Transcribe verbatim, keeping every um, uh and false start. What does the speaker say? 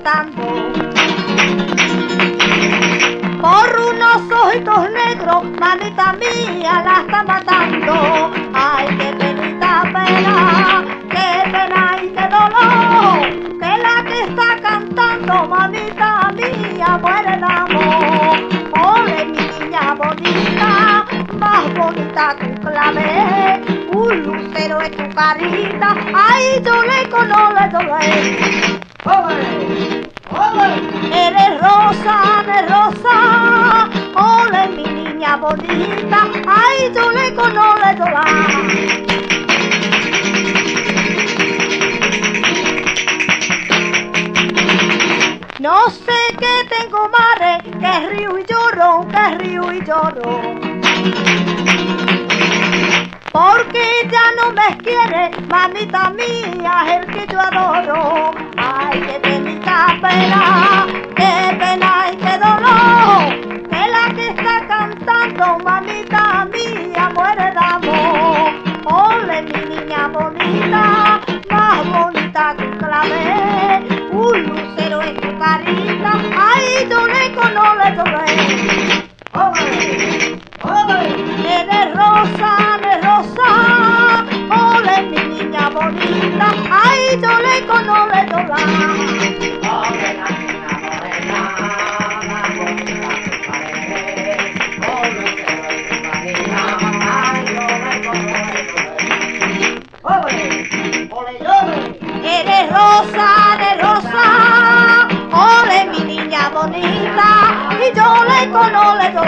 cantando. Por unos ojitos negros, mamita mía la está matando. Ay, qué penita pena, qué pena y qué dolor, que la que está cantando, mamita mía, muere de amor. Ole mi niña bonita, más bonita que un clavel, un lucero en tu carita, ay, yo le conole, dolé. ¡Ole! ¡Ole! Eres rosa de rosa, ole mi niña bonita, ay, yo le conole, dolé. No sé qué tengo madre, que río y lloro, que río y lloro. Porque ya no me quiere, mamita mía, es el que yo adoro. Ay, qué penita pena, qué pena y qué dolor, que la que está cantando, mamita mía, muere de amor. Ole mi niña bonita, más bonita que un clavel, un lucero en tu carita, ay, yo le conole, dolé. ¡Ole! ¡Ole! Eres rosa de rosa, ole mi niña bonita, ay, yo le conole, dolé. ¡Ole la niña morena, la bonita que parece! ¡Ole que lo marina, ay, yo le conole, ¡ole! ¡Ole, ole! Eres rosa de rosa, ole mi niña bonita, y yo le conole,